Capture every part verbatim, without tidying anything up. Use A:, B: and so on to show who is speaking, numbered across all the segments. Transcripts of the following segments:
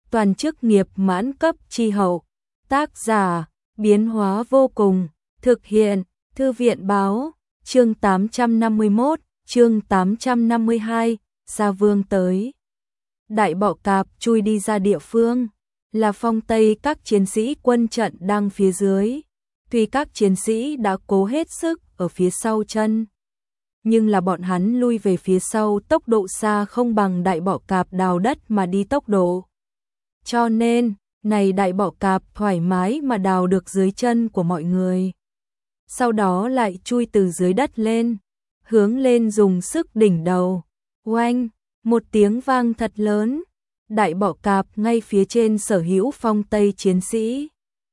A: toàn chức nghiệp mãn cấp chi hậu. Tác giả, biến hóa vô cùng, thực hiện, Thư viện báo, chương tám trăm năm mươi mốt, chương tám trăm năm mươi hai, Sa Vương tới. Đại bọ cạp chui đi ra địa phương, là phong tây các chiến sĩ quân trận đang phía dưới. Tuy các chiến sĩ đã cố hết sức ở phía sau chân, nhưng là bọn hắn lui về phía sau tốc độ xa không bằng đại bọ cạp đào đất mà đi tốc độ. Cho nên, này đại bọ cạp thoải mái mà đào được dưới chân của mọi người. Sau đó lại chui từ dưới đất lên, hướng lên dùng sức đỉnh đầu. Oanh, một tiếng vang thật lớn, đại bọ cạp ngay phía trên sở hữu phong tây chiến sĩ.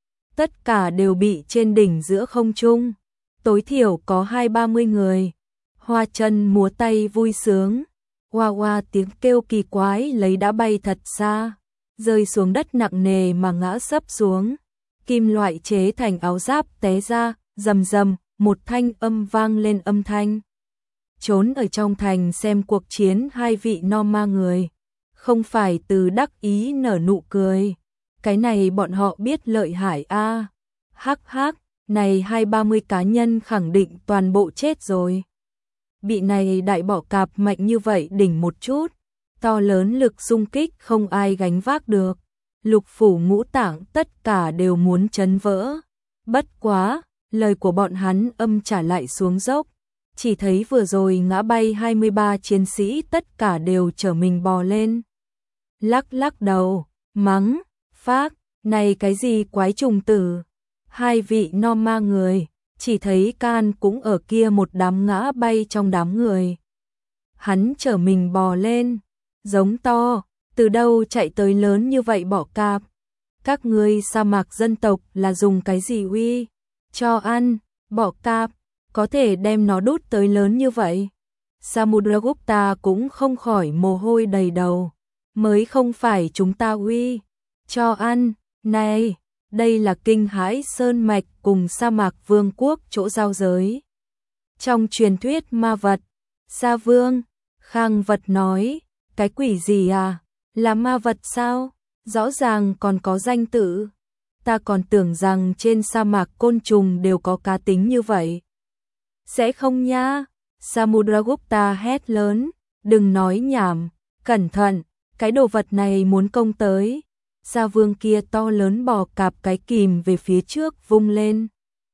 A: Tất cả đều bị trên đỉnh giữa không trung, tối thiểu có hai ba mươi người. Hoa chân múa tay vui sướng, hoa hoa tiếng kêu kỳ quái lấy đã bay thật xa, rơi xuống đất nặng nề mà ngã sấp xuống. Kim loại chế thành áo giáp té ra, rầm rầm, một thanh âm vang lên âm thanh. Trốn ở trong thành xem cuộc chiến hai vị no ma người, không phải từ đắc ý nở nụ cười. Cái này bọn họ biết lợi hại a. Hắc hắc, này hai ba mươi cá nhân khẳng định toàn bộ chết rồi. Bị này đại bọ cạp mạnh như vậy đỉnh một chút, to lớn lực xung kích không ai gánh vác được. Lục phủ ngũ tạng tất cả đều muốn chấn vỡ. Bất quá, lời của bọn hắn âm trả lại xuống dốc. Chỉ thấy vừa rồi ngã bay hai mươi ba chiến sĩ tất cả đều trở mình bò lên. Lắc lắc đầu, mắng, phác, này cái gì quái trùng tử. Hai vị no ma người, chỉ thấy Can cũng ở kia một đám ngã bay trong đám người. Hắn trở mình bò lên, giống to, từ đâu chạy tới lớn như vậy bọ cạp. Các ngươi sa mạc dân tộc là dùng cái gì uy cho ăn, bọ cạp, có thể đem nó đút tới lớn như vậy. Samudragupta cũng không khỏi mồ hôi đầy đầu, mới không phải chúng ta uy cho ăn, này, đây là kinh hãi sơn mạch cùng sa mạc vương quốc chỗ giao giới. Trong truyền thuyết ma vật, Sa Vương, Khang Vật nói, cái quỷ gì à, là ma vật sao, rõ ràng còn có danh tự. Ta còn tưởng rằng trên sa mạc côn trùng đều có cá tính như vậy. Sẽ không nha, Samudragupta hét lớn, đừng nói nhảm, cẩn thận, cái đồ vật này muốn công tới. Sa Vương kia to lớn bò cạp cái kìm về phía trước vung lên.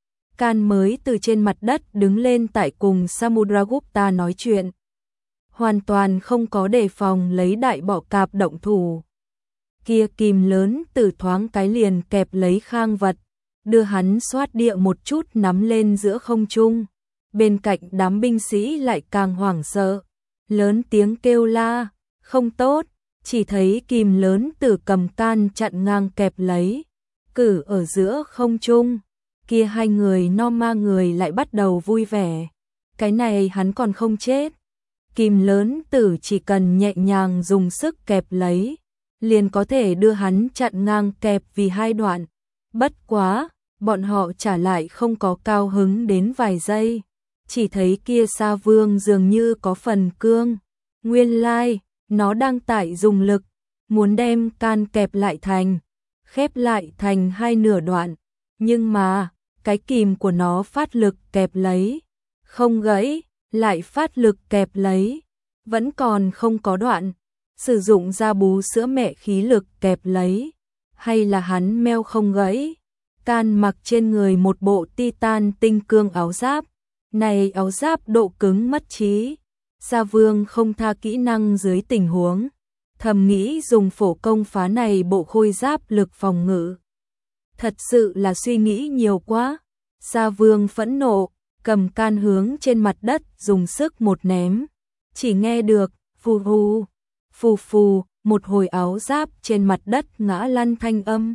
A: Can mới từ trên mặt đất đứng lên tại cùng Samudragupta nói chuyện. Hoàn toàn không có đề phòng lấy đại bọ cạp động thủ. Kia kìm lớn từ thoáng cái liền kẹp lấy Khang Vật, đưa hắn xoát địa một chút nắm lên giữa không trung. Bên cạnh đám binh sĩ lại càng hoảng sợ, lớn tiếng kêu la, không tốt. Chỉ thấy kìm lớn từ cầm Can chặn ngang kẹp lấy, cử ở giữa không trung. Kia hai người no ma người lại bắt đầu vui vẻ. Cái này hắn còn không chết. Kìm lớn tử chỉ cần nhẹ nhàng dùng sức kẹp lấy, liền có thể đưa hắn chặn ngang kẹp vì hai đoạn. Bất quá, bọn họ trả lại không có cao hứng đến vài giây. Chỉ thấy kia Sa Vương dường như có phần cương. Nguyên lai, nó đang tại dùng lực, muốn đem Can kẹp lại thành, khép lại thành hai nửa đoạn. Nhưng mà, cái kìm của nó phát lực kẹp lấy, không gãy, lại phát lực kẹp lấy, vẫn còn không có đoạn. Sử dụng ra bú sữa mẹ khí lực kẹp lấy, hay là hắn meo không gãy. Can mặc trên người một bộ titan tinh cương áo giáp, này áo giáp độ cứng mất trí. Sa Vương không tha kỹ năng dưới tình huống, thầm nghĩ dùng phổ công phá này bộ khôi giáp lực phòng ngự. Thật sự là suy nghĩ nhiều quá. Sa Vương phẫn nộ, cầm Can hướng trên mặt đất dùng sức một ném. Chỉ nghe được, phù phù, phù phù, một hồi áo giáp trên mặt đất ngã lăn thanh âm.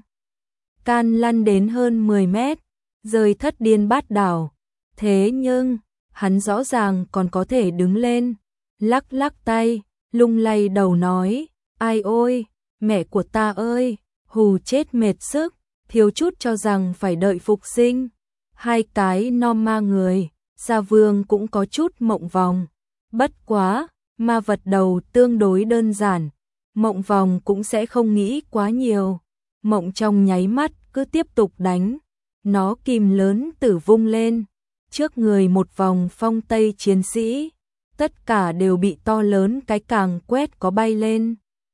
A: Can lăn đến hơn mười mét, rơi thất điên bát đảo. Thế nhưng, hắn rõ ràng còn có thể đứng lên, lắc lắc tay, lung lay đầu nói, ai ôi, mẹ của ta ơi, hù chết mệt sức, thiếu chút cho rằng phải đợi phục sinh. Hai cái no ma người, Sa Vương cũng có chút mộng vòng. Bất quá, ma vật đầu tương đối đơn giản, Mộng vòng cũng sẽ không nghĩ quá nhiều. Mộng trong nháy mắt cứ tiếp tục đánh. Nó kìm lớn tử vung lên. Trước người một vòng phong tây chiến sĩ. Tất cả đều bị to lớn cái càng quét có bay lên.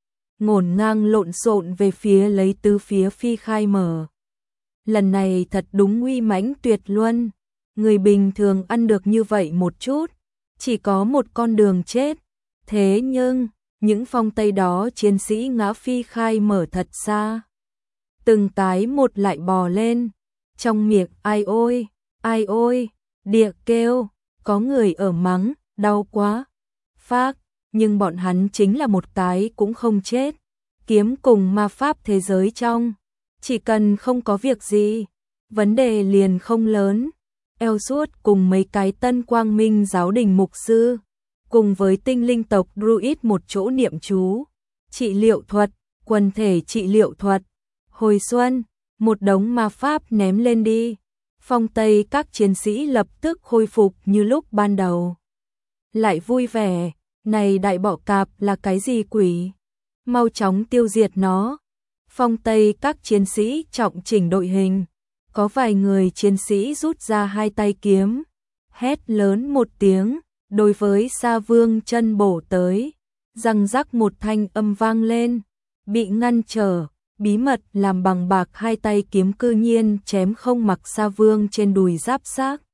A: Ngổn ngang lộn xộn về phía lấy tứ phía phi khai mở. Lần này thật đúng uy mãnh tuyệt luân. Người bình thường ăn được như vậy một chút. Chỉ có một con đường chết. Thế nhưng, những phong tây đó chiến sĩ ngã phi khai mở thật xa. Từng cái một lại bò lên. Trong miệng ai ôi, ai ôi, địa kêu, có người ở mắng, đau quá. Phác, nhưng bọn hắn chính là một cái cũng không chết. Kiếm cùng ma pháp thế giới trong. Chỉ cần không có việc gì, vấn đề liền không lớn. Eo suốt cùng mấy cái tân quang minh giáo đình mục sư, cùng với tinh linh tộc Druid một chỗ niệm chú, trị liệu thuật, quần thể trị liệu thuật. Hồi xuân, một đống ma pháp ném lên đi. Phong Tây các chiến sĩ lập tức khôi phục như lúc ban đầu. Lại vui vẻ, này đại bọ cạp là cái gì quỷ? Mau chóng tiêu diệt nó. Phong Tây các chiến sĩ trọng chỉnh đội hình. Có vài người chiến sĩ rút ra hai tay kiếm. Hét lớn một tiếng, đối với Sa Vương chân bổ tới. Răng rắc một thanh âm vang lên. Bị ngăn trở, bí mật làm bằng bạc hai tay kiếm cư nhiên chém không mặc Sa Vương trên đùi giáp xác.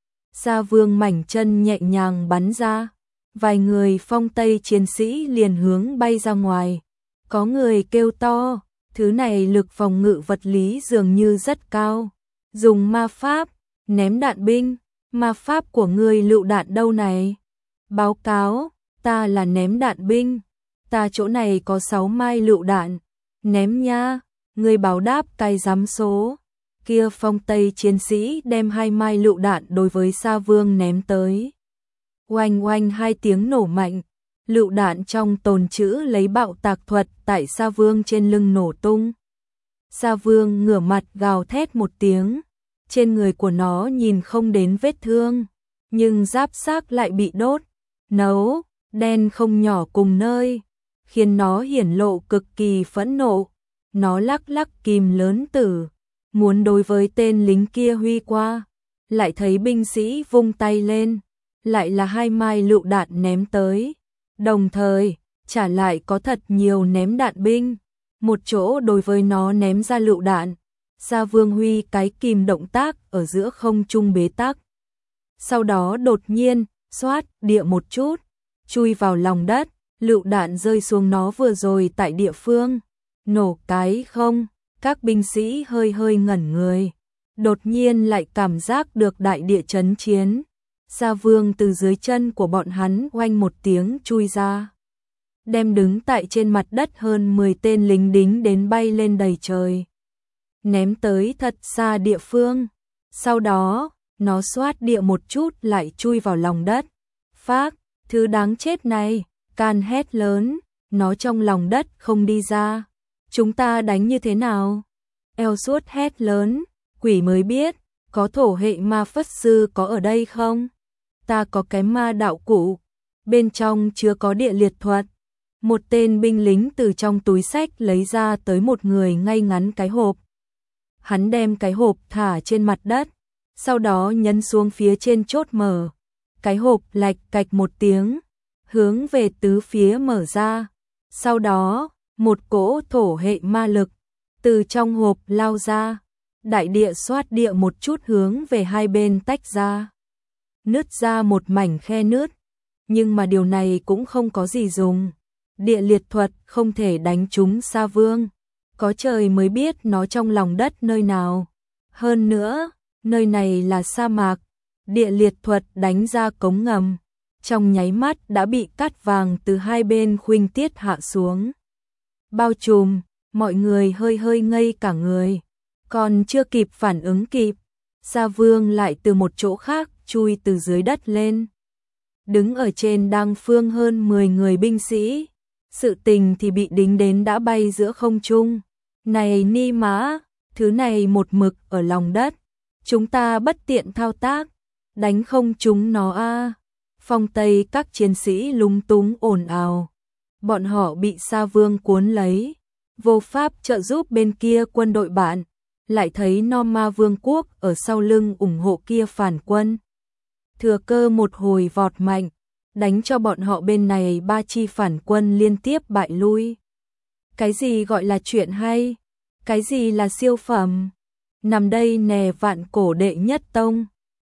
A: Sa Vương mảnh chân nhẹ nhàng bắn ra. Vài người phong Tây chiến sĩ liền hướng bay ra ngoài. Có người kêu to, thứ này lực phòng ngự vật lý dường như rất cao. Dùng ma pháp, ném đạn binh, ma pháp của ngươi lựu đạn đâu này? Báo cáo, ta là ném đạn binh, ta chỗ này có sáu mai lựu đạn, ném nha, ngươi báo đáp cái giám số. Kia phong Tây chiến sĩ đem hai mai lựu đạn đối với Sa Vương ném tới. Oanh oanh hai tiếng nổ mạnh, lựu đạn trong tồn trữ lấy bạo tạc thuật tại Sa Vương trên lưng nổ tung. Sa Vương ngửa mặt gào thét một tiếng, trên người của nó nhìn không đến vết thương, nhưng giáp xác lại bị đốt, nấu, đen không nhỏ cùng nơi, khiến nó hiển lộ cực kỳ phẫn nộ. Nó lắc lắc kìm lớn tử, muốn đối với tên lính kia huy qua, lại thấy binh sĩ vung tay lên, lại là hai mai lựu đạn ném tới. Đồng thời, trả lại có thật nhiều ném đạn binh, một chỗ đối với nó ném ra lựu đạn. Sa Vương huy cái kìm động tác ở giữa không trung bế tắc. Sau đó đột nhiên, xoát địa một chút, chui vào lòng đất, lựu đạn rơi xuống nó vừa rồi tại địa phương. Nổ cái không, các binh sĩ hơi hơi ngẩn người. Đột nhiên lại cảm giác được đại địa chấn chiến. Sa Vương từ dưới chân của bọn hắn oanh một tiếng chui ra. Đem đứng tại trên mặt đất hơn mười tên lính đính đến bay lên đầy trời. Ném tới thật xa địa phương. Sau đó, nó xoát địa một chút lại chui vào lòng đất. Phác, thứ đáng chết này, can hét lớn, nó trong lòng đất không đi ra. Chúng ta đánh như thế nào? Eo suốt hét lớn, quỷ mới biết, có thổ hệ ma phất sư có ở đây không? Ta có cái ma đạo cụ, bên trong chứa có địa liệt thuật. Một tên binh lính từ trong túi sách lấy ra tới một người ngay ngắn cái hộp. Hắn đem cái hộp thả trên mặt đất, sau đó nhấn xuống phía trên chốt mở. Cái hộp lạch cạch một tiếng, hướng về tứ phía mở ra. Sau đó, một cỗ thổ hệ ma lực từ trong hộp lao ra. Đại địa xoát địa một chút hướng về hai bên tách ra. Nứt ra một mảnh khe nứt, nhưng mà điều này cũng không có gì dùng. Địa liệt thuật không thể đánh trúng Sa Vương, có trời mới biết nó trong lòng đất nơi nào. Hơn nữa, nơi này là sa mạc, địa liệt thuật đánh ra cống ngầm, trong nháy mắt đã bị cát vàng từ hai bên khuynh tiết hạ xuống. Bao trùm, mọi người hơi hơi ngây cả người, còn chưa kịp phản ứng kịp, Sa Vương lại từ một chỗ khác chui từ dưới đất lên. Đứng ở trên đang phương hơn mười người binh sĩ, sự tình thì bị đính đến đã bay giữa không trung. Này ni mã, thứ này một mực ở lòng đất, chúng ta bất tiện thao tác, đánh không chúng nó a. Phong Tây các chiến sĩ lúng túng ồn ào. bọn họ bị Sa Vương cuốn lấy, vô pháp trợ giúp bên kia quân đội bạn, lại thấy Norma Vương quốc ở sau lưng ủng hộ kia phản quân. Thừa cơ một hồi vọt mạnh, đánh cho bọn họ bên này ba chi phản quân liên tiếp bại lui. Cái gì gọi là chuyện hay? Cái gì là siêu phẩm? Nằm đây nè vạn cổ đệ nhất tông.